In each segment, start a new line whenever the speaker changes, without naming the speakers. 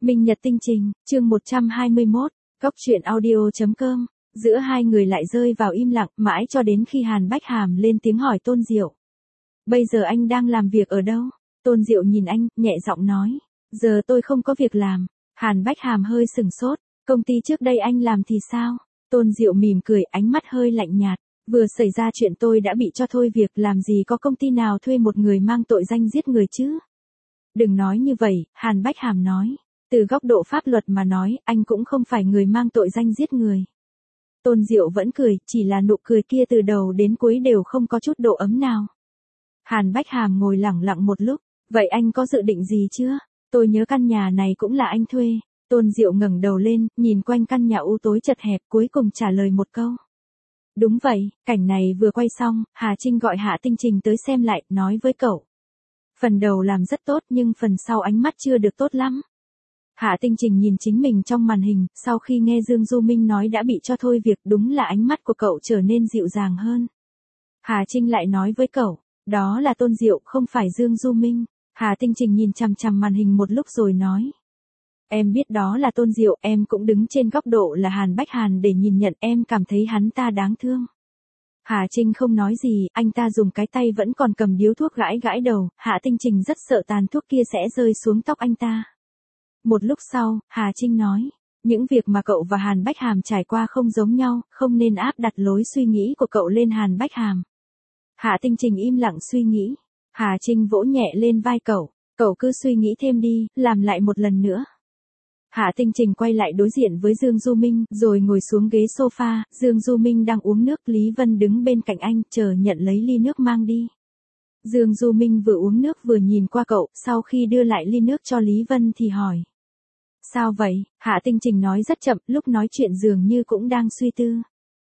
Minh Nhật Tinh Trình, chương 121, Cóc truyện audio.com. Giữa hai người lại rơi vào im lặng, mãi cho đến khi Hàn Bách Hàm lên tiếng hỏi Tôn Diệu. Bây giờ anh đang làm việc ở đâu? Tôn Diệu nhìn anh, nhẹ giọng nói. Giờ tôi không có việc làm. Hàn Bách Hàm hơi sừng sốt. Công ty trước đây anh làm thì sao? Tôn Diệu mỉm cười, ánh mắt hơi lạnh nhạt. Vừa xảy ra chuyện tôi đã bị cho thôi việc, làm gì có công ty nào thuê một người mang tội danh giết người chứ? Đừng nói như vậy, Hàn Bách Hàm nói. Từ góc độ pháp luật mà nói, anh cũng không phải người mang tội danh giết người. Tôn Diệu vẫn cười, chỉ là nụ cười kia từ đầu đến cuối đều không có chút độ ấm nào. Hàn Bách Hàm ngồi lẳng lặng một lúc, vậy anh có dự định gì chưa? Tôi nhớ căn nhà này cũng là anh thuê. Tôn Diệu ngẩng đầu lên, nhìn quanh căn nhà u tối chật hẹp, cuối cùng trả lời một câu. Đúng vậy, cảnh này vừa quay xong, Hà Trinh gọi Hạ Tinh Trình tới xem lại, nói với cậu. Phần đầu làm rất tốt nhưng phần sau ánh mắt chưa được tốt lắm. Hạ Tinh Trình nhìn chính mình trong màn hình, sau khi nghe Dương Du Minh nói đã bị cho thôi việc, đúng là ánh mắt của cậu trở nên dịu dàng hơn. Hà Trinh lại nói với cậu, đó là Tôn Diệu, không phải Dương Du Minh. Hạ Tinh Trình nhìn chằm chằm màn hình một lúc rồi nói. Em biết đó là Tôn Diệu, em cũng đứng trên góc độ là Hàn Bách Hàn để nhìn nhận, em cảm thấy hắn ta đáng thương. Hà Trinh không nói gì, anh ta dùng cái tay vẫn còn cầm điếu thuốc gãi gãi đầu, Hạ Tinh Trình rất sợ tàn thuốc kia sẽ rơi xuống tóc anh ta. Một lúc sau, Hà Trinh nói, những việc mà cậu và Hàn Bách Hàm trải qua không giống nhau, không nên áp đặt lối suy nghĩ của cậu lên Hàn Bách Hàm. Hạ Tinh Trình im lặng suy nghĩ. Hà Trinh vỗ nhẹ lên vai cậu cứ suy nghĩ thêm đi, làm lại một lần nữa. Hạ Tinh Trình quay lại đối diện với Dương Du Minh, rồi ngồi xuống ghế sofa, Dương Du Minh đang uống nước, Lý Vân đứng bên cạnh anh, chờ nhận lấy ly nước mang đi. Dương Du Minh vừa uống nước vừa nhìn qua cậu, sau khi đưa lại ly nước cho Lý Vân thì hỏi. Sao vậy? Hạ Tinh Trình nói rất chậm, lúc nói chuyện dường như cũng đang suy tư.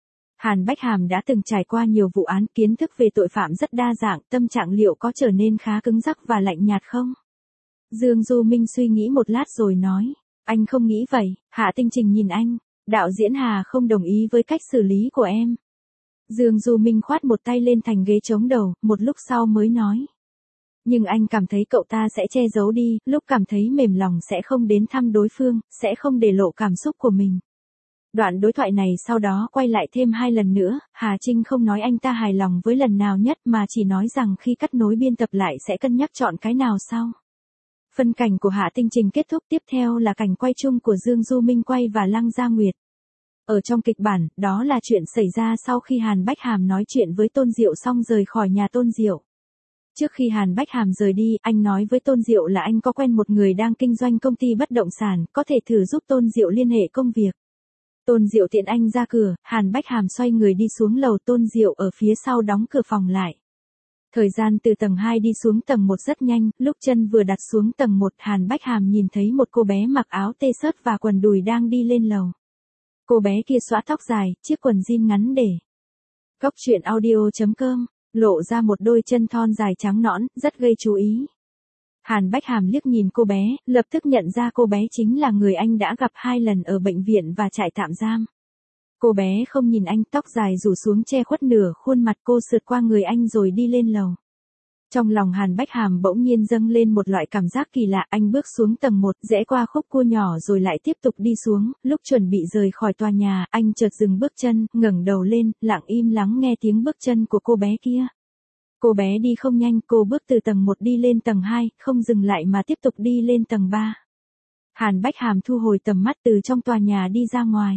Hàn Bách Hàm đã từng trải qua nhiều vụ án, kiến thức về tội phạm rất đa dạng, tâm trạng liệu có trở nên khá cứng rắc và lạnh nhạt không? Dương Du Minh suy nghĩ một lát rồi nói. Anh không nghĩ vậy. Hạ Tinh Trình nhìn anh. Đạo diễn Hà không đồng ý với cách xử lý của em. Dương Du Minh khoát một tay lên thành ghế chống đầu, một lúc sau mới nói. Nhưng anh cảm thấy cậu ta sẽ che giấu đi, lúc cảm thấy mềm lòng sẽ không đến thăm đối phương, sẽ không để lộ cảm xúc của mình. Đoạn đối thoại này sau đó quay lại thêm 2 lần nữa, Hà Trinh không nói anh ta hài lòng với lần nào nhất mà chỉ nói rằng khi cắt nối biên tập lại sẽ cân nhắc chọn cái nào sau. Phân cảnh của Hạ Tinh Trình kết thúc, tiếp theo là cảnh quay chung của Dương Du Minh quay và Lăng Gia Nguyệt. Ở trong kịch bản, đó là chuyện xảy ra sau khi Hàn Bách Hàm nói chuyện với Tôn Diệu xong rời khỏi nhà Tôn Diệu. Trước khi Hàn Bách Hàm rời đi, anh nói với Tôn Diệu là anh có quen một người đang kinh doanh công ty bất động sản, có thể thử giúp Tôn Diệu liên hệ công việc. Tôn Diệu tiện anh ra cửa, Hàn Bách Hàm xoay người đi xuống lầu, Tôn Diệu ở phía sau đóng cửa phòng lại. Thời gian từ tầng 2 đi xuống tầng 1 rất nhanh, lúc chân vừa đặt xuống tầng 1, Hàn Bách Hàm nhìn thấy một cô bé mặc áo t-shirt và quần đùi đang đi lên lầu. Cô bé kia xõa tóc dài, chiếc quần jean ngắn để. Cóc truyện audio.com, lộ ra một đôi chân thon dài trắng nõn, rất gây chú ý. Hàn Bách Hàm liếc nhìn cô bé, lập tức nhận ra cô bé chính là người anh đã gặp 2 lần ở bệnh viện và trại tạm giam. Cô bé không nhìn anh, tóc dài rủ xuống che khuất nửa khuôn mặt, cô sượt qua người anh rồi đi lên lầu. Trong lòng Hàn Bách Hàm bỗng nhiên dâng lên một loại cảm giác kỳ lạ, anh bước xuống tầng 1, rẽ qua khúc cua nhỏ rồi lại tiếp tục đi xuống, lúc chuẩn bị rời khỏi tòa nhà, anh chợt dừng bước chân, ngẩng đầu lên, lặng im lắng nghe tiếng bước chân của cô bé kia. Cô bé đi không nhanh, cô bước từ tầng 1 đi lên tầng 2, không dừng lại mà tiếp tục đi lên tầng 3. Hàn Bách Hàm thu hồi tầm mắt từ trong tòa nhà đi ra ngoài.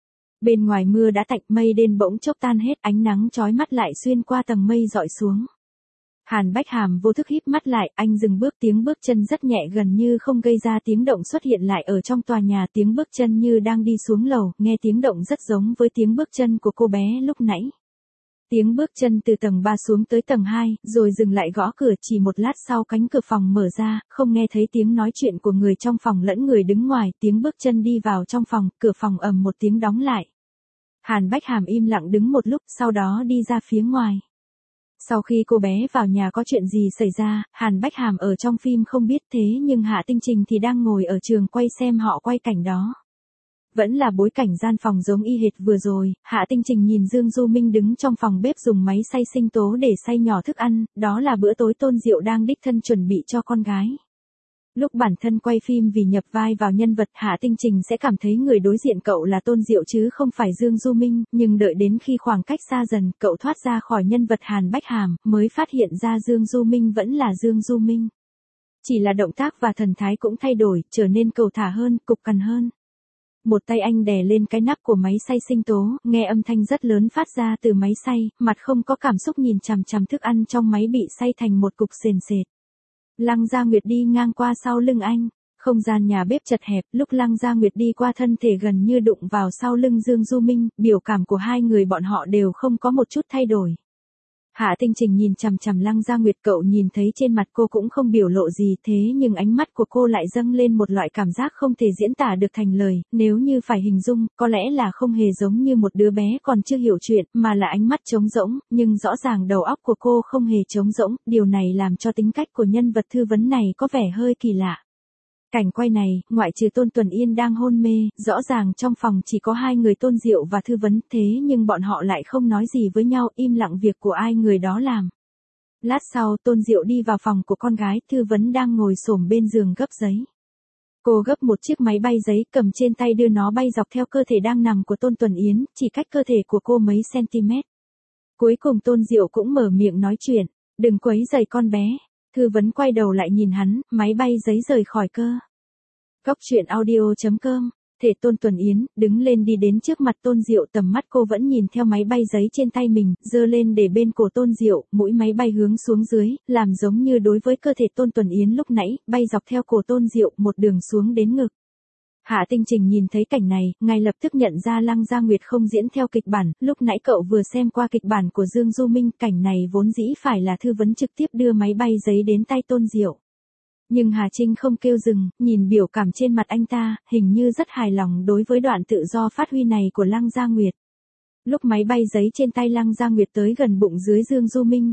Bên ngoài mưa đã tạnh, mây đen bỗng chốc tan hết, ánh nắng chói mắt lại xuyên qua tầng mây dọi xuống. Hàn Bách Hàm vô thức híp mắt lại, anh dừng bước, tiếng bước chân rất nhẹ gần như không gây ra tiếng động xuất hiện lại ở trong tòa nhà, tiếng bước chân như đang đi xuống lầu, nghe tiếng động rất giống với tiếng bước chân của cô bé lúc nãy. Tiếng bước chân từ tầng 3 xuống tới tầng 2, rồi dừng lại gõ cửa, chỉ một lát sau cánh cửa phòng mở ra, không nghe thấy tiếng nói chuyện của người trong phòng lẫn người đứng ngoài, tiếng bước chân đi vào trong phòng, cửa phòng ầm một tiếng đóng lại. Hàn Bách Hàm im lặng đứng một lúc, sau đó đi ra phía ngoài. Sau khi cô bé vào nhà có chuyện gì xảy ra, Hàn Bách Hàm ở trong phim không biết, thế nhưng Hạ Tinh Trình thì đang ngồi ở trường quay xem họ quay cảnh đó. Vẫn là bối cảnh gian phòng giống y hệt vừa rồi, Hạ Tinh Trình nhìn Dương Du Minh đứng trong phòng bếp dùng máy xay sinh tố để xay nhỏ thức ăn, đó là bữa tối Tôn Diệu đang đích thân chuẩn bị cho con gái. Lúc bản thân quay phim vì nhập vai vào nhân vật Hạ Tinh Trình sẽ cảm thấy người đối diện cậu là Tôn Diệu chứ không phải Dương Du Minh, nhưng đợi đến khi khoảng cách xa dần, cậu thoát ra khỏi nhân vật Hàn Bách Hàm, mới phát hiện ra Dương Du Minh vẫn là Dương Du Minh. Chỉ là động tác và thần thái cũng thay đổi, trở nên cầu thả hơn, cục cằn hơn. Một tay anh đè lên cái nắp của máy xay sinh tố, nghe âm thanh rất lớn phát ra từ máy xay, mặt không có cảm xúc nhìn chằm chằm thức ăn trong máy bị xay thành một cục sền sệt. Lăng Gia Nguyệt đi ngang qua sau lưng anh, không gian nhà bếp chật hẹp, lúc Lăng Gia Nguyệt đi qua thân thể gần như đụng vào sau lưng Dương Du Minh, biểu cảm của hai người bọn họ đều không có một chút thay đổi. Hạ Tinh Trình nhìn chằm chằm Lăng Gia Nguyệt, cậu nhìn thấy trên mặt cô cũng không biểu lộ gì, thế nhưng ánh mắt của cô lại dâng lên một loại cảm giác không thể diễn tả được thành lời, nếu như phải hình dung, có lẽ là không hề giống như một đứa bé còn chưa hiểu chuyện, mà là ánh mắt trống rỗng, nhưng rõ ràng đầu óc của cô không hề trống rỗng, điều này làm cho tính cách của nhân vật thư vấn này có vẻ hơi kỳ lạ. Cảnh quay này, ngoại trừ Tôn Tuần Yên đang hôn mê, rõ ràng trong phòng chỉ có hai người Tôn Diệu và thư vấn, thế nhưng bọn họ lại không nói gì với nhau, im lặng việc của ai người đó làm. Lát sau Tôn Diệu đi vào phòng của con gái, thư vấn đang ngồi xổm bên giường gấp giấy. Cô gấp một chiếc máy bay giấy cầm trên tay đưa nó bay dọc theo cơ thể đang nằm của Tôn Tuần Yến, chỉ cách cơ thể của cô mấy cm. Cuối cùng Tôn Diệu cũng mở miệng nói chuyện, đừng quấy rầy con bé. Thư vấn quay đầu lại nhìn hắn, máy bay giấy rời khỏi cơ. Góc truyện audio.com, thể Tôn Tuần Yến, đứng lên đi đến trước mặt Tôn Diệu, tầm mắt cô vẫn nhìn theo máy bay giấy trên tay mình, giơ lên để bên cổ Tôn Diệu, mũi máy bay hướng xuống dưới, làm giống như đối với cơ thể Tôn Tuần Yến lúc nãy, bay dọc theo cổ Tôn Diệu, một đường xuống đến ngực. Hạ Tinh Trình nhìn thấy cảnh này, ngay lập tức nhận ra Lăng Gia Nguyệt không diễn theo kịch bản, lúc nãy cậu vừa xem qua kịch bản của Dương Du Minh, cảnh này vốn dĩ phải là thư vấn trực tiếp đưa máy bay giấy đến tay Tôn Diệu. Nhưng Hà Trinh không kêu dừng, nhìn biểu cảm trên mặt anh ta, hình như rất hài lòng đối với đoạn tự do phát huy này của Lăng Gia Nguyệt. Lúc máy bay giấy trên tay Lăng Gia Nguyệt tới gần bụng dưới Dương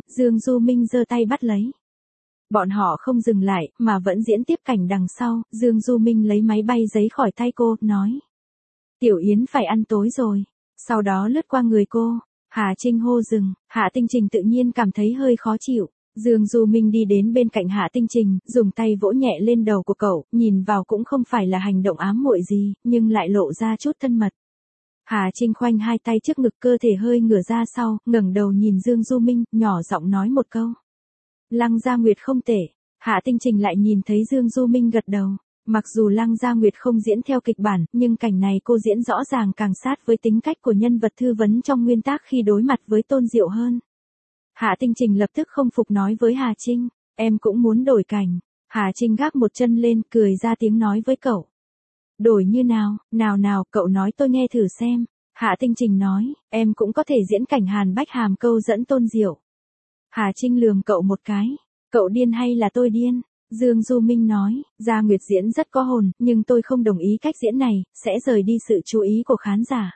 Du Minh giơ tay bắt lấy. Bọn họ không dừng lại, mà vẫn diễn tiếp cảnh đằng sau, Dương Du Minh lấy máy bay giấy khỏi tay cô, nói. Tiểu Yến phải ăn tối rồi. Sau đó lướt qua người cô, Hà Trinh hô dừng, Hạ Tinh Trình tự nhiên cảm thấy hơi khó chịu. Dương Du Minh đi đến bên cạnh Hạ Tinh Trình, dùng tay vỗ nhẹ lên đầu của cậu, nhìn vào cũng không phải là hành động ám muội gì, nhưng lại lộ ra chút thân mật. Hà Trinh khoanh hai tay trước ngực, cơ thể hơi ngửa ra sau, ngẩng đầu nhìn Dương Du Minh, nhỏ giọng nói một câu. Lăng Gia Nguyệt không tệ. Hạ Tinh Trình lại nhìn thấy Dương Du Minh gật đầu. Mặc dù Lăng Gia Nguyệt không diễn theo kịch bản, nhưng cảnh này cô diễn rõ ràng càng sát với tính cách của nhân vật thư vấn trong nguyên tác khi đối mặt với Tôn Diệu hơn. Hạ Tinh Trình lập tức không phục nói với Hà Trinh, em cũng muốn đổi cảnh. Hà Trinh gác một chân lên, cười ra tiếng nói với cậu. Đổi như nào, nào, cậu nói tôi nghe thử xem. Hạ Tinh Trình nói, em cũng có thể diễn cảnh Hàn Bách Hàm câu dẫn Tôn Diệu. Hà Trinh lườm cậu một cái, cậu điên hay là tôi điên? Dương Du Minh nói, Gia Nguyệt diễn rất có hồn, nhưng tôi không đồng ý cách diễn này, sẽ rời đi sự chú ý của khán giả.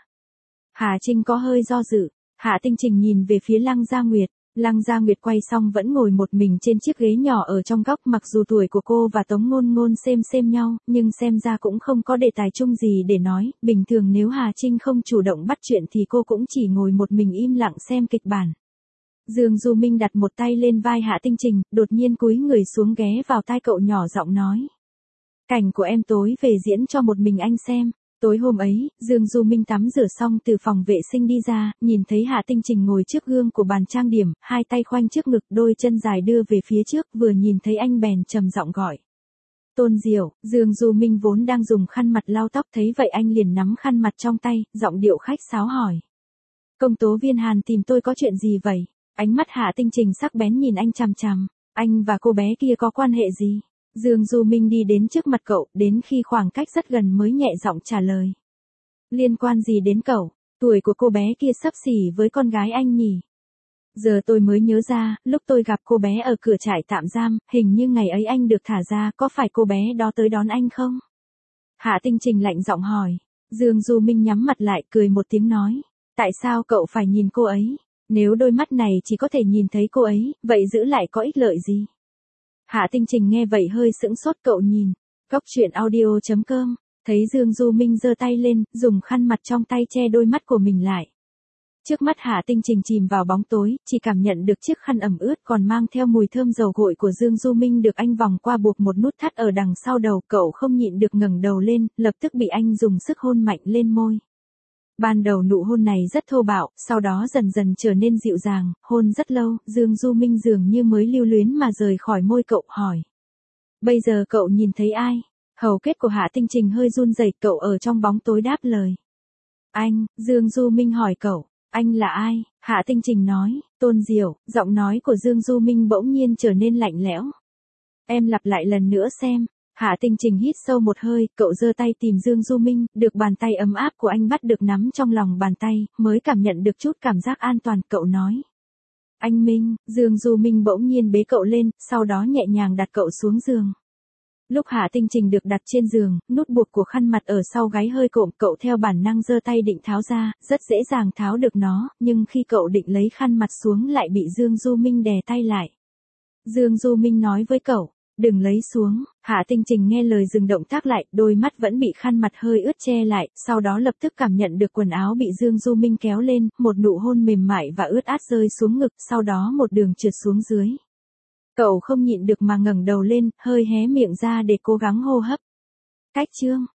Hà Trinh có hơi do dự, Hạ Tinh Trình nhìn về phía Lăng Gia Nguyệt. Lăng Gia Nguyệt quay xong vẫn ngồi một mình trên chiếc ghế nhỏ ở trong góc, mặc dù tuổi của cô và Tống Ngôn Ngôn xem nhau, nhưng xem ra cũng không có đề tài chung gì để nói, bình thường nếu Hà Trinh không chủ động bắt chuyện thì cô cũng chỉ ngồi một mình im lặng xem kịch bản. Dương Du Minh đặt một tay lên vai Hạ Tinh Trình, đột nhiên cúi người xuống ghé vào tai cậu nhỏ giọng nói. Cảnh của em tối về diễn cho một mình anh xem. Tối hôm ấy, Dương Du Minh tắm rửa xong từ phòng vệ sinh đi ra, nhìn thấy Hạ Tinh Trình ngồi trước gương của bàn trang điểm, hai tay khoanh trước ngực, đôi chân dài đưa về phía trước, vừa nhìn thấy anh bèn trầm giọng gọi. Tôn Diệu. Dương Du Minh vốn đang dùng khăn mặt lau tóc, thấy vậy anh liền nắm khăn mặt trong tay, giọng điệu khách sáo hỏi. Công tố viên Hàn tìm tôi có chuyện gì vậy? Ánh mắt Hạ Tinh Trình sắc bén nhìn anh chằm chằm, anh và cô bé kia có quan hệ gì? Dương Du Minh đi đến trước mặt cậu, đến khi khoảng cách rất gần mới nhẹ giọng trả lời. Liên quan gì đến cậu? Tuổi của cô bé kia xấp xỉ với con gái anh nhỉ? Giờ tôi mới nhớ ra, lúc tôi gặp cô bé ở cửa trại tạm giam, hình như ngày ấy anh được thả ra, có phải cô bé đó tới đón anh không? Hạ Tinh Trình lạnh giọng hỏi. Dương Du Minh nhắm mặt lại, cười một tiếng nói. Tại sao cậu phải nhìn cô ấy? Nếu đôi mắt này chỉ có thể nhìn thấy cô ấy, vậy giữ lại có ích lợi gì? Hạ Tinh Trình nghe vậy hơi sững sốt, cậu nhìn. Góc truyện audio.com, thấy Dương Du Minh giơ tay lên, dùng khăn mặt trong tay che đôi mắt của mình lại. Trước mắt Hạ Tinh Trình chìm vào bóng tối, chỉ cảm nhận được chiếc khăn ẩm ướt còn mang theo mùi thơm dầu gội của Dương Du Minh được anh vòng qua buộc một nút thắt ở đằng sau đầu, cậu không nhịn được ngẩng đầu lên, lập tức bị anh dùng sức hôn mạnh lên môi. Ban đầu nụ hôn này rất thô bạo, sau đó dần dần trở nên dịu dàng, hôn rất lâu, Dương Du Minh dường như mới lưu luyến mà rời khỏi môi cậu, hỏi. Bây giờ cậu nhìn thấy ai? Hầu kết của Hạ Tinh Trình hơi run rẩy, cậu ở trong bóng tối đáp lời. Anh, Dương Du Minh hỏi cậu, anh là ai? Hạ Tinh Trình nói, Tôn Diệu. Giọng nói của Dương Du Minh bỗng nhiên trở nên lạnh lẽo. Em lặp lại lần nữa xem. Hạ Tinh Trình hít sâu một hơi, cậu giơ tay tìm Dương Du Minh, được bàn tay ấm áp của anh bắt được nắm trong lòng bàn tay, mới cảm nhận được chút cảm giác an toàn, cậu nói. Anh Minh. Dương Du Minh bỗng nhiên bế cậu lên, sau đó nhẹ nhàng đặt cậu xuống giường. Lúc Hạ Tinh Trình được đặt trên giường, nút buộc của khăn mặt ở sau gáy hơi cộm, cậu theo bản năng giơ tay định tháo ra, rất dễ dàng tháo được nó, nhưng khi cậu định lấy khăn mặt xuống lại bị Dương Du Minh đè tay lại. Dương Du Minh nói với cậu, đừng lấy xuống. Hạ Tinh Trình nghe lời dừng động tác lại, đôi mắt vẫn bị khăn mặt hơi ướt che lại, sau đó lập tức cảm nhận được quần áo bị Dương Du Minh kéo lên, một nụ hôn mềm mại và ướt át rơi xuống ngực, sau đó một đường trượt xuống dưới. Cậu không nhịn được mà ngẩng đầu lên, hơi hé miệng ra để cố gắng hô hấp. Cách chương